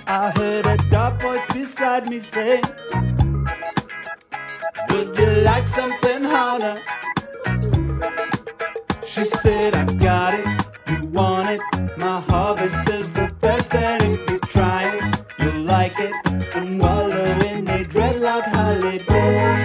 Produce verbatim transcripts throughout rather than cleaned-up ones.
I heard a dark voice beside me say, would you like something harder? She said, I've got it, you want it. My harvest is the best, and if you try it, you'll like it. And wallow in a dreadlock holiday.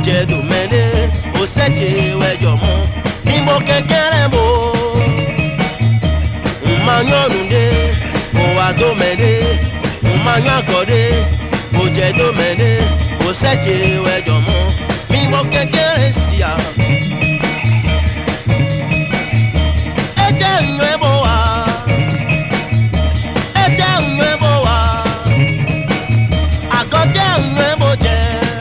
je do mene o seche we jomo mi mo kekere mo umanyonunde o wa do mene umanyakode o je do mene o seche we jomo mi mo kekere sia ete nuevo wa ete nuevo wa akote nuevo je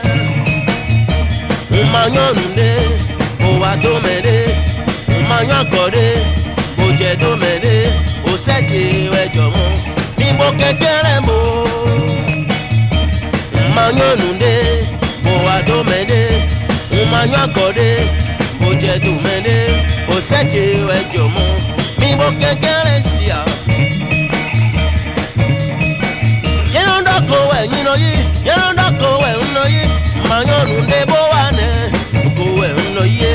umanyonunde o wa do mene umanyakode o je do mene o seche we jomo mi mo kekere mo umanyonunde o wa do mene umanyakode o je do mene o seche we jomo mi mo kekere sia yeno ndoko we nyino yi yeno ndoko we nno yi umanyonunde bo wa ne ko we nno yi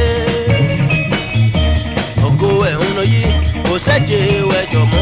ko we nno yi o seche we jomo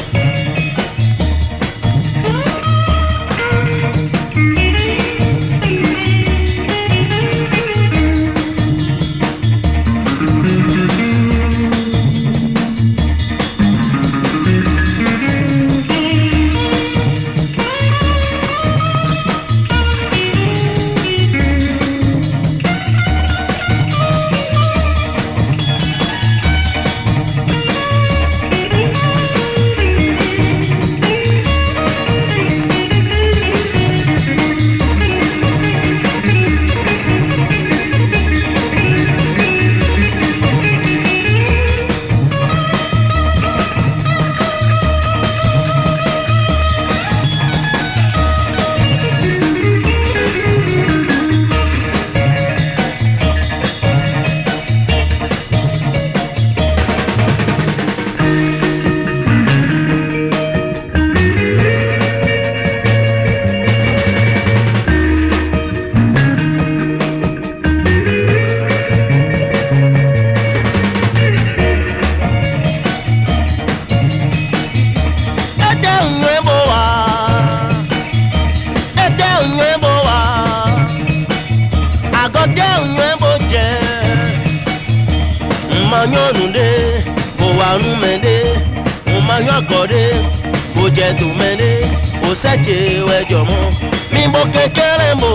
umanyonunde o wa nu mende umanyakode o je do mene o seche we jomo mi mo kekere mo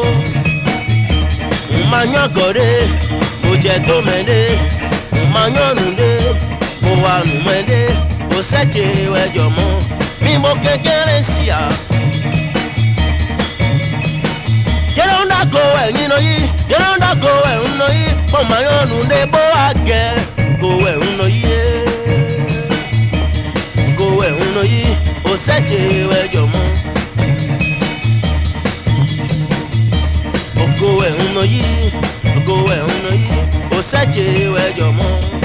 umanyakode o je do mene umanyonunde o wa nu mende o seche we jomo mi mo kekere sia yeno ndako we nyino yi yeno ndako we nno yi umanyonunde bo age go we nno yi go we nno yi o seche we jomo o go we nno yi go we nno yi o seche we jomo